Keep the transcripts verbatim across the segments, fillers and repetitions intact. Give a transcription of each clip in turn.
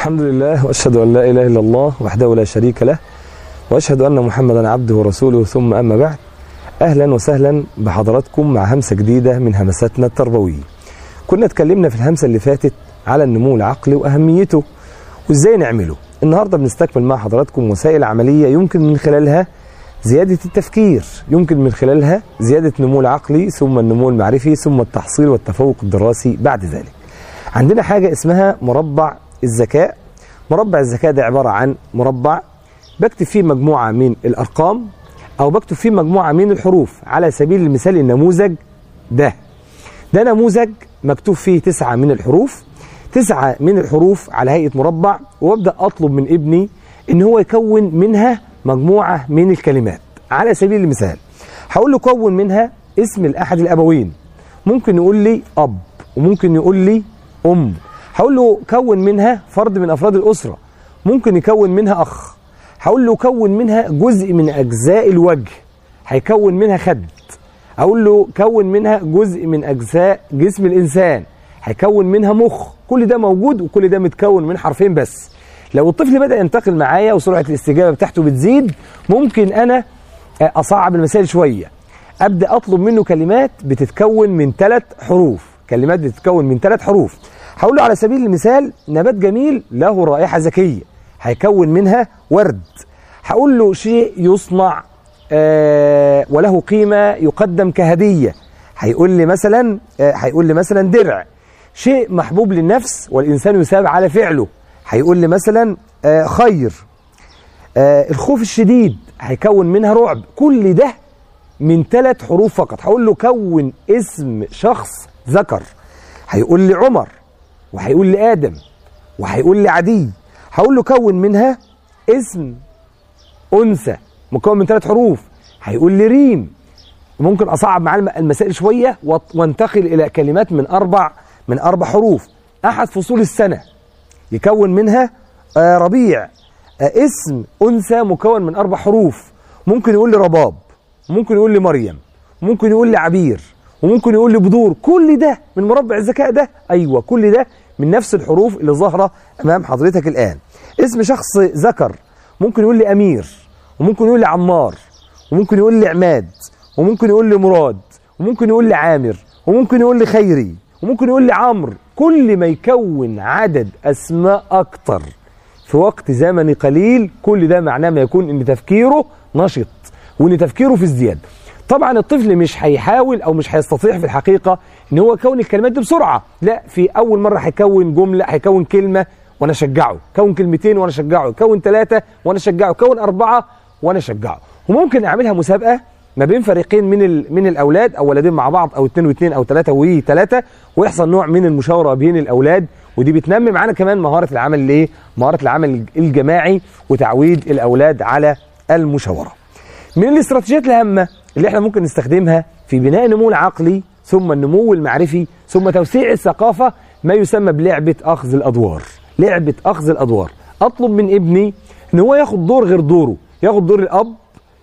الحمد لله وأشهد أن لا إله إلا الله وحده لا شريك له وأشهد أن محمدا عبده ورسوله، ثم أما بعد. أهلا وسهلا بحضراتكم مع همسة جديدة من همساتنا التربوية. كنا اتكلمنا في الهمسة اللي فاتت على النمو العقلي وأهميته وإزاي نعمله. النهاردة بنستكمل مع حضراتكم وسائل عملية يمكن من خلالها زيادة التفكير، يمكن من خلالها زيادة النمو العقلي ثم النمو المعرفي ثم التحصيل والتفوق الدراسي بعد ذلك. عندنا حاجة اسمها مربع الذكاء. مربع الذكاء ده عبارة عن مربع بكتب فيه مجموعة من الأرقام أو بكتب فيه مجموعة من الحروف. على سبيل المثال النموذج ده ده نموذج مكتوب فيه تسعة من الحروف، تسعة من الحروف على هيئة مربع، وابدأ أطلب من ابني إن هو يكون منها مجموعة من الكلمات. على سبيل المثال هقول له كون منها اسم الأحد الأبوين، ممكن يقول لي أب وممكن يقول لي أم. هقول له كون منها فرد من أفراد الأسرة، ممكن يكون منها أخ. هقول له كون منها جزء من أجزاء الوجه، هيكون منها خد. أقول له كون منها جزء من أجزاء جسم الإنسان، هيكون منها مخ. كل ده موجود وكل ده متكون من حرفين بس. لو الطفل بدأ ينتقل معايا وسرعة الاستجابة بتاعته بتزيد، ممكن أنا أصعب المسائل شوية، أبدأ أطلب منه كلمات بتتكون من ثلاث حروف، كلمات بتتكون من ثلاث حروف. هقول له على سبيل المثال نبات جميل له رائحة زكية، هيكون منها ورد. هقول له شيء يصنع آه وله قيمة يقدم كهدية، هيقول لي مثلا آه هيقول لي مثلا درع. شيء محبوب للنفس والإنسان يثاب على فعله، هيقول لي مثلا آه خير. آه الخوف الشديد هيكون منها رعب. كل ده من ثلاث حروف فقط. هقول له كون اسم شخص ذكر، هيقول لي عمر وهيقول لي آدم وهيقول لي عدي. هقول له كون منها اسم أنثى مكون من ثلاث حروف، هيقول لي ريم. ممكن أصعب معاه المسائل شوية وانتقل إلى كلمات من أربع من أربع حروف. أحد فصول السنة يكون منها آه ربيع. آه اسم أنثى مكون من أربع حروف، ممكن يقول لي رباب، ممكن يقول لي مريم، ممكن يقول لي عبير، وممكن يقول لي بدور. كل ده من مربع الذكاء ده. أيوة، كل ده من نفس الحروف اللي ظاهرة أمام حضرتك الآن. اسم شخص ذكر ممكن يقول لي أمير، وممكن يقول لي عمار، وممكن يقول لي عماد، وممكن يقول لي مراد، وممكن يقول لي عامر، وممكن يقول لي خيري، وممكن يقول لي عمرو. كل ما يكون عدد أسماء أكتر في وقت زمني قليل، كل ده معناه ما يكون إن تفكيره نشط وإن تفكيره في ازدياد. طبعا الطفل مش هيحاول أو مش هيستطيع في الحقيقة إن هو يكون الكلمات دي بسرعة. لا، في أول مرة هيكون جملة، هيكون كلمة وأنا أشجعه، كون كلمتين وأنا أشجعه، كون ثلاثة وأنا أشجعه، كون أربعة وأنا أشجعه. وممكن أعملها مسابقة ما بين فريقين من من الأولاد، أو ولدين مع بعض، أو اثنين واثنين، أو ثلاثة وثلاثة، ويحصل نوع من المشاورة بين الأولاد. ودي بتنمي معانا كمان مهارة العمل الإيه؟ مهارة العمل الجماعي وتعويد الأولاد على المشاورة. من الاستراتيجيات الهامة اللي احنا ممكن نستخدمها في بناء النمو العقلي ثم النمو المعرفي ثم توسيع الثقافة ما يسمى بلعبة أخذ الأدوار. لعبة أخذ الأدوار. أطلب من ابني إن هو ياخد دور غير دوره، ياخد دور الأب،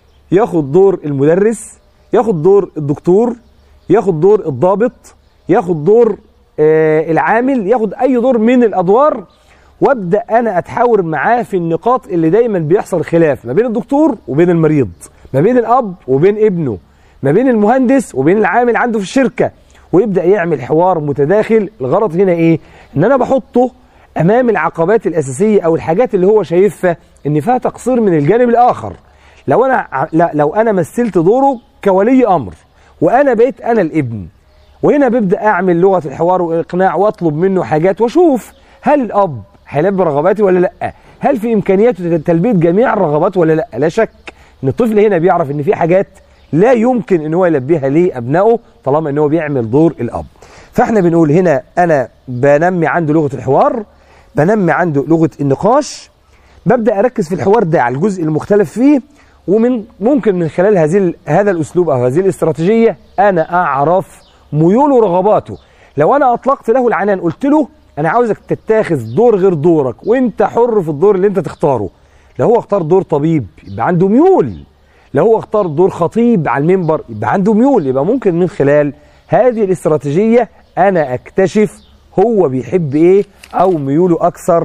ياخد دور المدرس، ياخد دور الدكتور، ياخد دور الضابط، ياخد دور آه العامل، ياخد أي دور من الأدوار. وابدأ أنا أتحاور معاه في النقاط اللي دايما بيحصل خلاف ما بين الدكتور وبين المريض، ما بين الأب وبين ابنه، ما بين المهندس وبين العامل عنده في الشركة. ويبدأ يعمل حوار متداخل. الغرض هنا إيه؟ إن أنا بحطه أمام العقبات الأساسية أو الحاجات اللي هو شايفها إن فيها تقصير من الجانب الآخر. لو أنا لا لو أنا مثلت دوره كولي أمر وأنا بقيت أنا الابن، وهنا ببدأ أعمل لغة الحوار والإقناع وأطلب منه حاجات وأشوف هل الأب هيلبي رغباتي ولا لأ، هل في إمكانياته تلبية جميع الرغبات ولا لأ. لا شك إن الطفل هنا بيعرف إن في حاجات لا يمكن إن هو يلبيها لأبنائه طالما إن هو بيعمل دور الأب. فإحنا بنقول هنا أنا بنمي عنده لغة الحوار، بنمي عنده لغة النقاش، ببدأ أركز في الحوار ده على الجزء المختلف فيه. ومن ممكن من خلال هذه هذا الأسلوب أو هذه الاستراتيجية أنا أعرف ميوله ورغباته. لو أنا أطلقت له العنان قلت له أنا عاوزك تتخذ دور غير دورك وأنت حر في الدور اللي أنت تختاره. لو هو اختار دور طبيب يبقى عنده ميول، لو هو اختار دور خطيب على المنبر يبقى عنده ميول. يبقى ممكن من خلال هذه الاستراتيجية أنا أكتشف هو بيحب إيه أو ميوله أكثر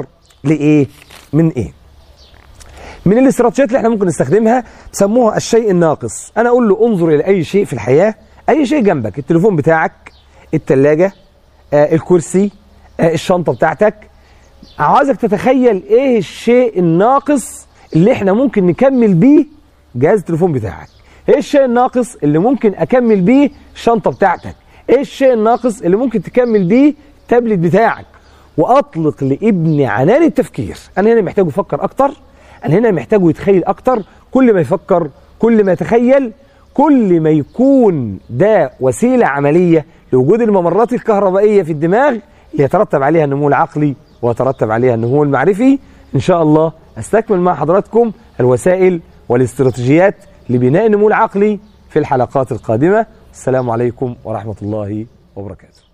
لايه؟ من ايه؟ من الاستراتيجيات اللي احنا ممكن نستخدمها بسموها الشيء الناقص. انا اقول له انظر الى اي شيء في الحياه، اي شيء جنبك، التليفون بتاعك، الثلاجه، آه الكرسي، آه الشنطه بتاعتك. عاوزك تتخيل ايه الشيء الناقص اللي احنا ممكن نكمل بيه جهاز التليفون بتاعك، ايه الشيء الناقص اللي ممكن اكمل بيه الشنطه بتاعتك، ايه الشيء الناقص اللي ممكن تكمل بيه التابلت بتاعك. واطلق لابني عنان التفكير. انا هنا محتاجه يفكر اكتر، انا هنا محتاجه يتخيل اكتر. كل ما يفكر، كل ما يتخيل، كل ما يكون ده وسيله عمليه لوجود الممرات الكهربائيه في الدماغ اللي يترتب عليها النمو العقلي ويترتب عليها النمو المعرفي. ان شاء الله استكمل مع حضراتكم الوسائل والاستراتيجيات لبناء النمو العقلي في الحلقات القادمه. السلام عليكم ورحمه الله وبركاته.